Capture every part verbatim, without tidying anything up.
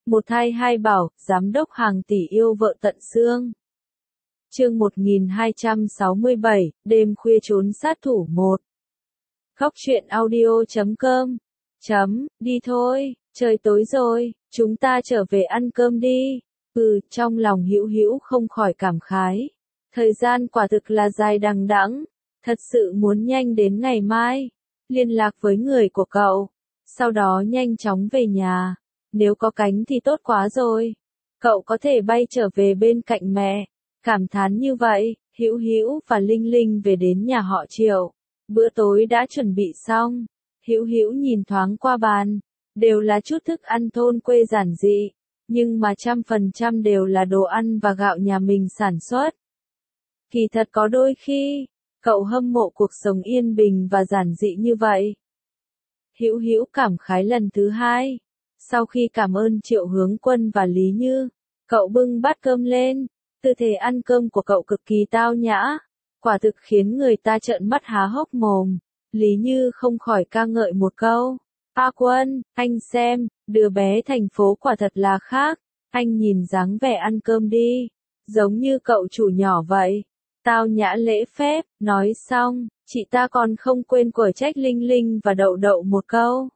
Một thai hai bảo, giám đốc hàng tỷ yêu vợ tận xương. Chương một nghìn hai trăm sáu mươi bảy, đêm khuya trốn sát thủ một. Khóc chuyện audio chấm com. Chấm, đi thôi, trời tối rồi, chúng ta trở về ăn cơm đi. Ừ, trong lòng Hữu Hữu không khỏi cảm khái. Thời gian quả thực là dài đằng đẵng, thật sự muốn nhanh đến ngày mai. Liên lạc với người của cậu, sau đó nhanh chóng về nhà. Nếu có cánh thì tốt quá rồi. Cậu có thể bay trở về bên cạnh mẹ. Cảm thán như vậy, Hữu Hữu và Linh Linh về đến nhà họ Triệu. Bữa tối đã chuẩn bị xong. Hữu Hữu nhìn thoáng qua bàn, đều là chút thức ăn thôn quê giản dị, nhưng mà trăm phần trăm đều là đồ ăn và gạo nhà mình sản xuất. Kỳ thật có đôi khi, cậu hâm mộ cuộc sống yên bình và giản dị như vậy. Hữu Hữu cảm khái lần thứ hai. Sau khi cảm ơn Triệu Hướng Quân và Lý Như, cậu bưng bát cơm lên. Tư thế ăn cơm của cậu cực kỳ tao nhã, quả thực khiến người ta trợn mắt há hốc mồm. Lý Như không khỏi ca ngợi một câu. A Quân, anh xem, đứa bé thành phố quả thật là khác. Anh nhìn dáng vẻ ăn cơm đi, giống như cậu chủ nhỏ vậy. Tao nhã lễ phép, nói xong, chị ta còn không quên quở trách Linh Linh và Đậu Đậu một câu.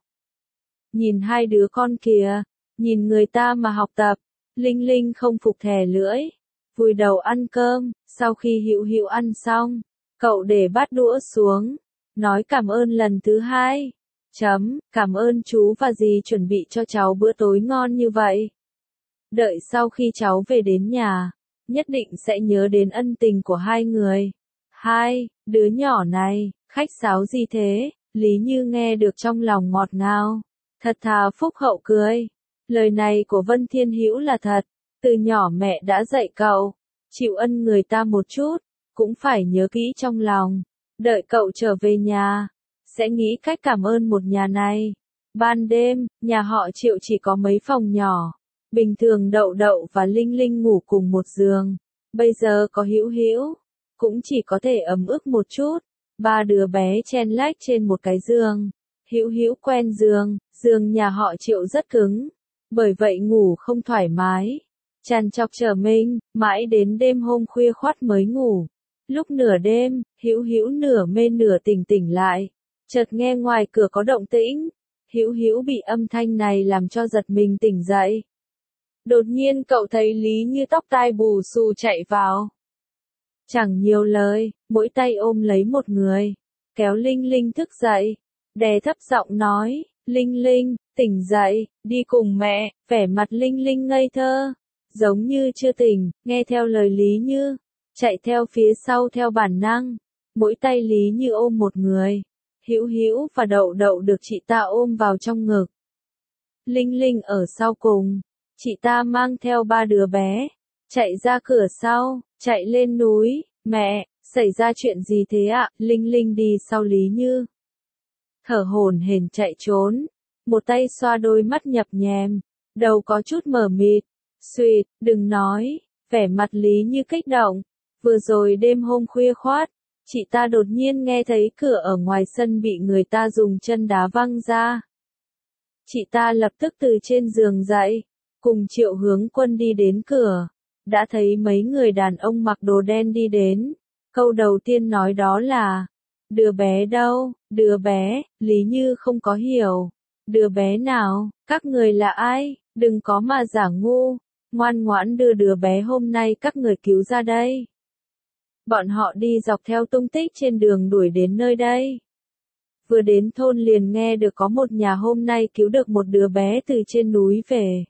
Nhìn hai đứa con kìa, nhìn người ta mà học tập. Linh Linh không phục thè lưỡi, vùi đầu ăn cơm. Sau khi Hữu Hữu ăn xong, cậu để bát đũa xuống, nói cảm ơn lần thứ hai. Chấm, cảm ơn chú và dì chuẩn bị cho cháu bữa tối ngon như vậy. Đợi sau khi cháu về đến nhà, nhất định sẽ nhớ đến ân tình của hai người. Hai, đứa nhỏ này, khách sáo gì thế? Lý Như nghe được trong lòng ngọt ngào, thật thà phúc hậu cười. Lời này của Vân Thiên Hữu là thật, từ nhỏ mẹ đã dạy cậu, chịu ân người ta một chút, cũng phải nhớ kỹ trong lòng. Đợi cậu trở về nhà, sẽ nghĩ cách cảm ơn một nhà này. Ban đêm, nhà họ Triệu chỉ có mấy phòng nhỏ. Bình thường Đậu Đậu và Linh Linh ngủ cùng một giường. Bây giờ có Hữu Hữu, cũng chỉ có thể ấm ức một chút. Ba đứa bé chen lách trên một cái giường. Hữu Hữu quen giường, giường nhà họ Triệu rất cứng, bởi vậy ngủ không thoải mái. Trằn trọc chờ mình, mãi đến đêm hôm khuya khoắt mới ngủ. Lúc nửa đêm, Hữu Hữu nửa mê nửa tỉnh tỉnh lại, chợt nghe ngoài cửa có động tĩnh. Hữu Hữu bị âm thanh này làm cho giật mình tỉnh dậy. Đột nhiên cậu thấy Lý Như tóc tai bù xù chạy vào. Chẳng nhiều lời, mỗi tay ôm lấy một người, kéo Linh Linh thức dậy, đè thấp giọng nói, Linh Linh, tỉnh dậy, đi cùng mẹ. Vẻ mặt Linh Linh ngây thơ, giống như chưa tỉnh, nghe theo lời Lý Như, chạy theo phía sau theo bản năng. Mỗi tay Lý Như ôm một người, Hữu Hữu và Đậu Đậu được chị ta ôm vào trong ngực. Linh Linh ở sau cùng, chị ta mang theo ba đứa bé, chạy ra cửa sau, chạy lên núi. Mẹ, xảy ra chuyện gì thế ạ? Linh Linh đi sau Lý Như, thở hổn hển chạy trốn, một tay xoa đôi mắt nhập nhèm, đầu có chút mờ mịt. Xuyệt, đừng nói. Vẻ mặt Lý Như kích động. Vừa rồi đêm hôm khuya khoắt, chị ta đột nhiên nghe thấy cửa ở ngoài sân bị người ta dùng chân đá văng ra. Chị ta lập tức từ trên giường dậy, cùng Triệu Hướng Quân đi đến cửa. Đã thấy mấy người đàn ông mặc đồ đen đi đến. Câu đầu tiên nói đó là, đứa bé đâu? Đứa bé? Lý Như không có hiểu. Đứa bé nào? Các người là ai? Đừng có mà giả ngu, ngoan ngoãn đưa đứa bé hôm nay các người cứu ra đây. Bọn họ đi dọc theo tung tích trên đường đuổi đến nơi đây. Vừa đến thôn liền nghe được có một nhà hôm nay cứu được một đứa bé từ trên núi về.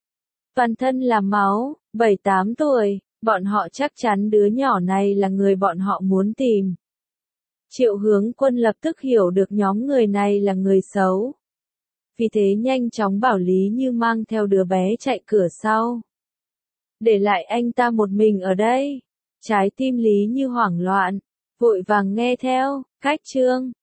Toàn thân là máu, bảy tám tuổi, bọn họ chắc chắn đứa nhỏ này là người bọn họ muốn tìm. Triệu Hướng Quân lập tức hiểu được nhóm người này là người xấu. Vì thế nhanh chóng bảo Lý Như mang theo đứa bé chạy cửa sau. Để lại anh ta một mình ở đây. Trái tim Lý Như hoảng loạn, vội vàng nghe theo. Cách chương